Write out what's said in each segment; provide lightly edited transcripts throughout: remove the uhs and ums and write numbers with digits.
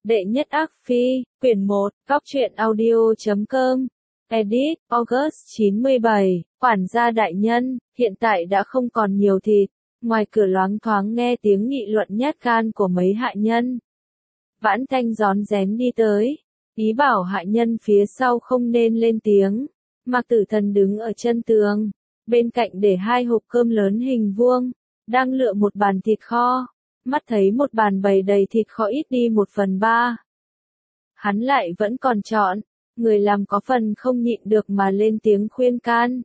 Đệ nhất ác phi, quyển 1, góc truyện audio.com. Edit, August 97, quản gia đại nhân, hiện tại đã không còn nhiều thịt. Ngoài cửa loáng thoáng nghe tiếng nghị luận nhát gan của mấy hạ nhân. Vãn Thanh rón rén đi tới, ý bảo hạ nhân phía sau không nên lên tiếng. Mạc Tử Thần đứng ở chân tường, bên cạnh để 2 hộp cơm lớn hình vuông, đang lựa một bàn thịt kho. Mắt thấy một bàn bày đầy thịt kho ít đi 1/3. Hắn lại vẫn còn chọn, người làm có phần không nhịn được mà lên tiếng khuyên can.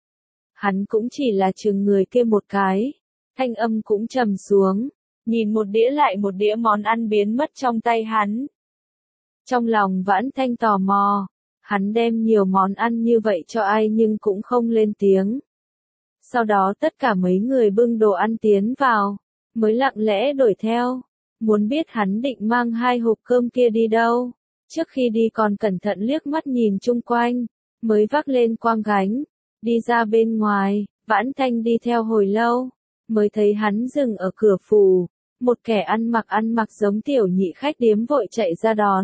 Hắn cũng chỉ là chừng người kia một cái, thanh âm cũng trầm xuống, nhìn một đĩa lại một đĩa món ăn biến mất trong tay hắn. Trong lòng Vãn Thanh tò mò, hắn đem nhiều món ăn như vậy cho ai nhưng cũng không lên tiếng. Sau đó tất cả mấy người bưng đồ ăn tiến vào, mới lặng lẽ đuổi theo, muốn biết hắn định mang 2 hộp cơm kia đi đâu. Trước khi đi còn cẩn thận liếc mắt nhìn chung quanh, mới vác lên quang gánh, đi ra bên ngoài. Vãn Thanh đi theo hồi lâu, mới thấy hắn dừng ở cửa phủ, một kẻ ăn mặc giống tiểu nhị khách điếm vội chạy ra đón.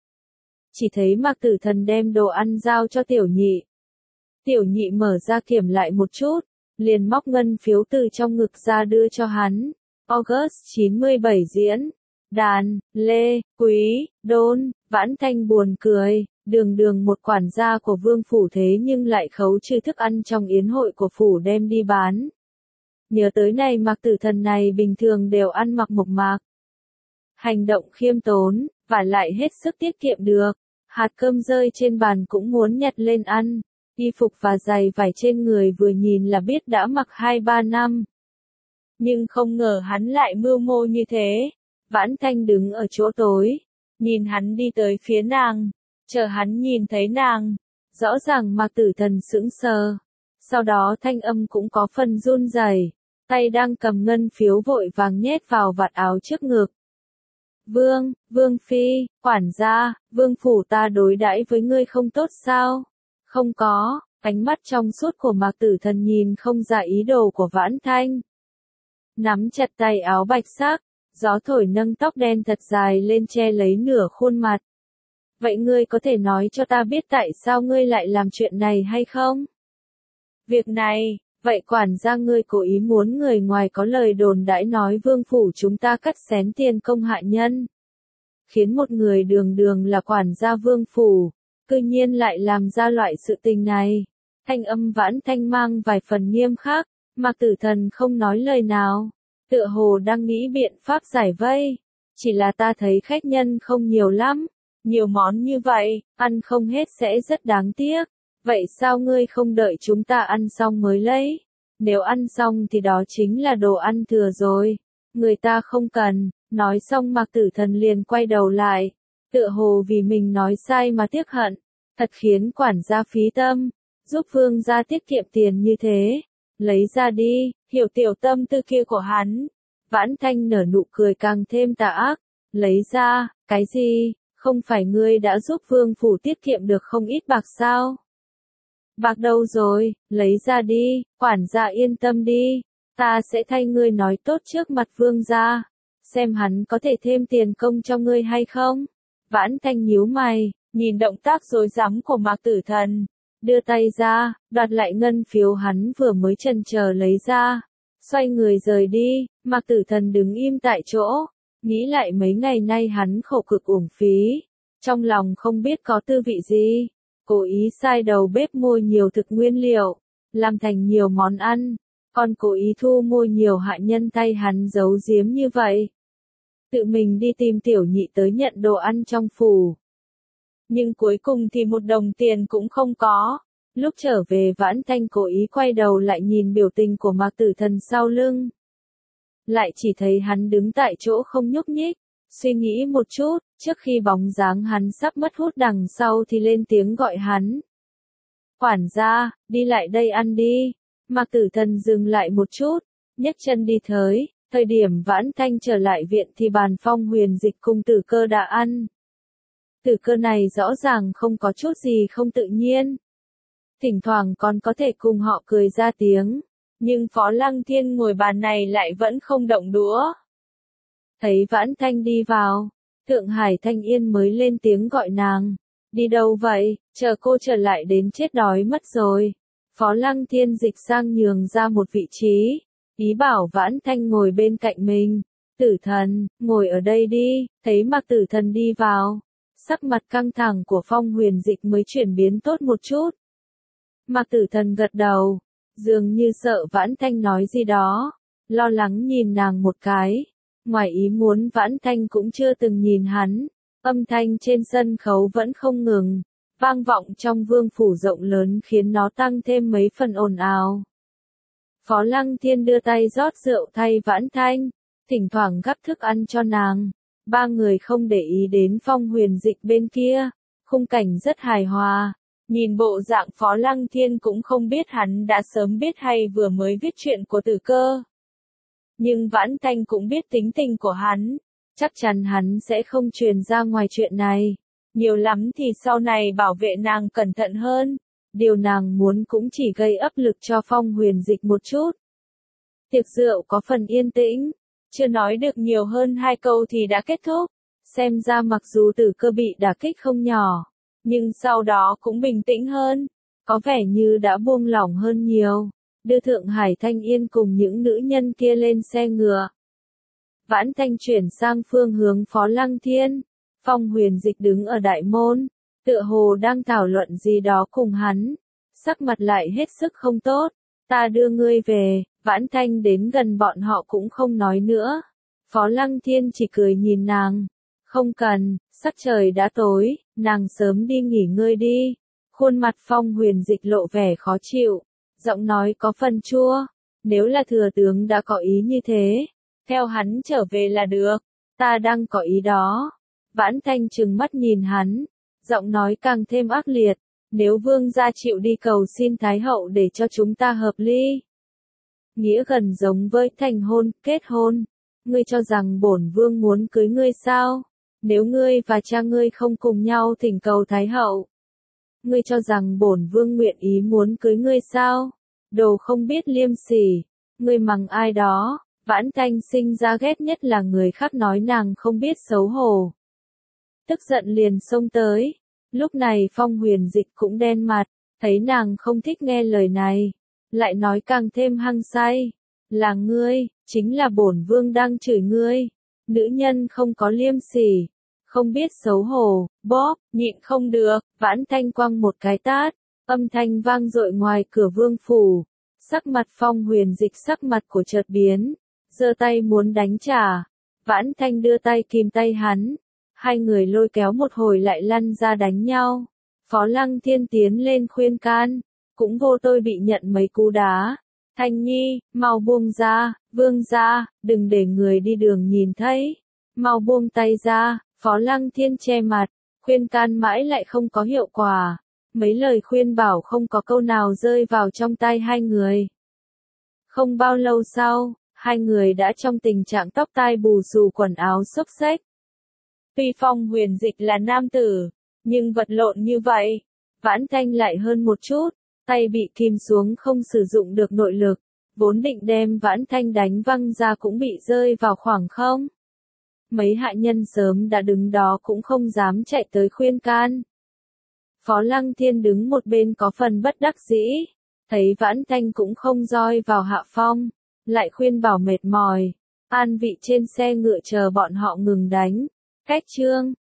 Chỉ thấy Mạc Tử Thần đem đồ ăn giao cho tiểu nhị. Tiểu nhị mở ra kiểm lại một chút, liền móc ngân phiếu từ trong ngực ra đưa cho hắn. August 97 diễn, đàn, lê, quý, đôn. Vãn Thanh buồn cười, đường một quản gia của vương phủ thế nhưng lại khấu trừ thức ăn trong yến hội của phủ đem đi bán. Nhớ tới này Mạc Tử Thần này bình thường đều ăn mặc mộc mạc, hành động khiêm tốn, và lại hết sức tiết kiệm được. Hạt cơm rơi trên bàn cũng muốn nhặt lên ăn. Y phục và giày vải trên người vừa nhìn là biết đã mặc 2-3 năm. Nhưng không ngờ hắn lại mưu mô như thế. Vãn Thanh đứng ở chỗ tối, nhìn hắn đi tới phía nàng, chờ hắn nhìn thấy nàng. Rõ ràng Mạc Tử Thần sững sờ, sau đó thanh âm cũng có phần run rẩy, tay đang cầm ngân phiếu vội vàng nhét vào vạt áo trước ngực. Vương phi, quản gia, vương phủ ta đối đãi với ngươi không tốt sao? Không có. Ánh mắt trong suốt của Mạc Tử Thần nhìn không ra ý đồ của Vãn Thanh. Nắm chặt tay áo bạch sắc, gió thổi nâng tóc đen thật dài lên che lấy nửa khuôn mặt. Vậy ngươi có thể nói cho ta biết tại sao ngươi lại làm chuyện này hay không? Việc này, vậy quản gia ngươi cố ý muốn người ngoài có lời đồn đãi nói vương phủ chúng ta cắt xén tiền công hạ nhân. Khiến một người đường là quản gia vương phủ, cư nhiên lại làm ra loại sự tình này. Thanh âm Vãn Thanh mang vài phần nghiêm khắc, Mạc Tử Thần không nói lời nào, tựa hồ đang nghĩ biện pháp giải vây. Chỉ là ta thấy khách nhân không nhiều lắm, nhiều món như vậy, ăn không hết sẽ rất đáng tiếc. Vậy sao ngươi không đợi chúng ta ăn xong mới lấy? Nếu ăn xong thì đó chính là đồ ăn thừa rồi, người ta không cần. Nói xong Mạc Tử Thần liền quay đầu lại, tựa hồ vì mình nói sai mà tiếc hận, thật khiến quản gia phí tâm, giúp vương gia tiết kiệm tiền như thế. Lấy ra đi, hiểu tiểu tâm tư kia của hắn. Vãn Thanh nở nụ cười càng thêm tà ác, lấy ra, cái gì, không phải ngươi đã giúp vương phủ tiết kiệm được không ít bạc sao? Bạc đâu rồi, lấy ra đi, quản gia yên tâm đi, ta sẽ thay ngươi nói tốt trước mặt vương gia, xem hắn có thể thêm tiền công cho ngươi hay không. Vãn Thanh nhíu mày, nhìn động tác rối rắm của Mạc Tử Thần, đưa tay ra, đoạt lại ngân phiếu hắn vừa mới chần chờ lấy ra, xoay người rời đi. Mạc Tử Thần đứng im tại chỗ, nghĩ lại mấy ngày nay hắn khổ cực uổng phí, trong lòng không biết có tư vị gì. Cố ý sai đầu bếp mua nhiều thực nguyên liệu, làm thành nhiều món ăn, còn cố ý thu mua nhiều hạ nhân thay hắn giấu giếm như vậy. Tự mình đi tìm tiểu nhị tới nhận đồ ăn trong phủ. Nhưng cuối cùng thì 1 đồng tiền cũng không có. Lúc trở về Vãn Thanh cố ý quay đầu lại nhìn biểu tình của Mạc Tử Thần sau lưng. Lại chỉ thấy hắn đứng tại chỗ không nhúc nhích, suy nghĩ một chút, trước khi bóng dáng hắn sắp mất hút đằng sau thì lên tiếng gọi hắn. Quản gia, đi lại đây ăn đi. Mạc Tử Thần dừng lại một chút, nhấc chân đi tới. Thời điểm Vãn Thanh trở lại viện thì Bàn Phong Huyền Dịch cùng Tử Cơ đã ăn. Tử Cơ này rõ ràng không có chút gì không tự nhiên. Thỉnh thoảng còn có thể cùng họ cười ra tiếng. Nhưng Phó Lăng Thiên ngồi bàn này lại vẫn không động đũa. Thấy Vãn Thanh đi vào, Thượng Hải Thanh Yên mới lên tiếng gọi nàng. Đi đâu vậy, chờ cô trở lại đến chết đói mất rồi. Phó Lăng Thiên dịch sang nhường ra một vị trí, ý bảo Vãn Thanh ngồi bên cạnh mình. Tử Thần, ngồi ở đây đi, thấy Mạc Tử Thần đi vào. Sắc mặt căng thẳng của Phong Huyền Dịch mới chuyển biến tốt một chút. Mạc Tử Thần gật đầu, dường như sợ Vãn Thanh nói gì đó, lo lắng nhìn nàng một cái. Ngoài ý muốn Vãn Thanh cũng chưa từng nhìn hắn, âm thanh trên sân khấu vẫn không ngừng, vang vọng trong vương phủ rộng lớn khiến nó tăng thêm mấy phần ồn ào. Phó Lăng Thiên đưa tay rót rượu thay Vãn Thanh, thỉnh thoảng gắp thức ăn cho nàng. Ba người không để ý đến Phong Huyền Dịch bên kia, khung cảnh rất hài hòa. Nhìn bộ dạng Phó Lăng Thiên cũng không biết hắn đã sớm biết hay vừa mới viết chuyện của Tử Cơ. Nhưng Vãn Thanh cũng biết tính tình của hắn, chắc chắn hắn sẽ không truyền ra ngoài chuyện này. Nhiều lắm thì sau này bảo vệ nàng cẩn thận hơn. Điều nàng muốn cũng chỉ gây áp lực cho Phong Huyền Dịch một chút. Tiệc rượu có phần yên tĩnh, chưa nói được nhiều hơn 2 câu thì đã kết thúc. Xem ra mặc dù Tử Cơ bị đả kích không nhỏ, nhưng sau đó cũng bình tĩnh hơn, có vẻ như đã buông lỏng hơn nhiều. Đưa Thượng Hải Thanh Yên cùng những nữ nhân kia lên xe ngựa. Vãn Thanh chuyển sang phương hướng Phó Lăng Thiên. Phong Huyền Dịch đứng ở đại môn, tựa hồ đang thảo luận gì đó cùng hắn. Sắc mặt lại hết sức không tốt. Ta đưa ngươi về. Vãn Thanh đến gần bọn họ cũng không nói nữa. Phó Lăng Thiên chỉ cười nhìn nàng. Không cần, sắc trời đã tối, nàng sớm đi nghỉ ngơi đi. Khuôn mặt Phong Huyền Dịch lộ vẻ khó chịu, giọng nói có phần chua. Nếu là thừa tướng đã có ý như thế, theo hắn trở về là được. Ta đang có ý đó. Vãn Thanh trừng mắt nhìn hắn, giọng nói càng thêm ác liệt. Nếu vương gia chịu đi cầu xin Thái hậu để cho chúng ta hợp ly. Nghĩa gần giống với thành hôn, kết hôn. Ngươi cho rằng bổn vương muốn cưới ngươi sao? Nếu ngươi và cha ngươi không cùng nhau thỉnh cầu Thái hậu, ngươi cho rằng bổn vương nguyện ý muốn cưới ngươi sao? Đồ không biết liêm sỉ, ngươi mắng ai đó? Vãn Thanh sinh ra ghét nhất là người khác nói nàng không biết xấu hổ. Tức giận liền xông tới. Lúc này Phong Huyền Dịch cũng đen mặt, thấy nàng không thích nghe lời này, lại nói càng thêm hăng say. Là ngươi, chính là bổn vương đang chửi ngươi. Nữ nhân không có liêm sỉ, không biết xấu hổ, bóp, nhịn không được, Vãn Thanh quăng một cái tát, âm thanh vang dội ngoài cửa vương phủ. Sắc mặt Phong Huyền Dịch sắc mặt của chợt biến, giơ tay muốn đánh trả. Vãn Thanh đưa tay kìm tay hắn, hai người lôi kéo một hồi lại lăn ra đánh nhau. Phó Lăng Thiên tiến lên khuyên can, cũng vô tôi bị nhận mấy cú đá. Thanh Nhi, mau buông ra, vương gia, đừng để người đi đường nhìn thấy. Mau buông tay ra. Phó Lăng Thiên che mặt, khuyên can mãi lại không có hiệu quả. Mấy lời khuyên bảo không có câu nào rơi vào trong tai hai người. Không bao lâu sau, hai người đã trong tình trạng tóc tai bù xù quần áo xốc xếch. Tuy Phong Huyền Dịch là nam tử, nhưng vật lộn như vậy, Vãn Thanh lại hơn một chút, tay bị kìm xuống không sử dụng được nội lực, vốn định đem Vãn Thanh đánh văng ra cũng bị rơi vào khoảng không. Mấy hạ nhân sớm đã đứng đó cũng không dám chạy tới khuyên can. Phó Lăng Thiên đứng một bên có phần bất đắc dĩ, thấy Vãn Thanh cũng không roi vào hạ phong, lại khuyên bảo mệt mỏi, an vị trên xe ngựa chờ bọn họ ngừng đánh. Cách chương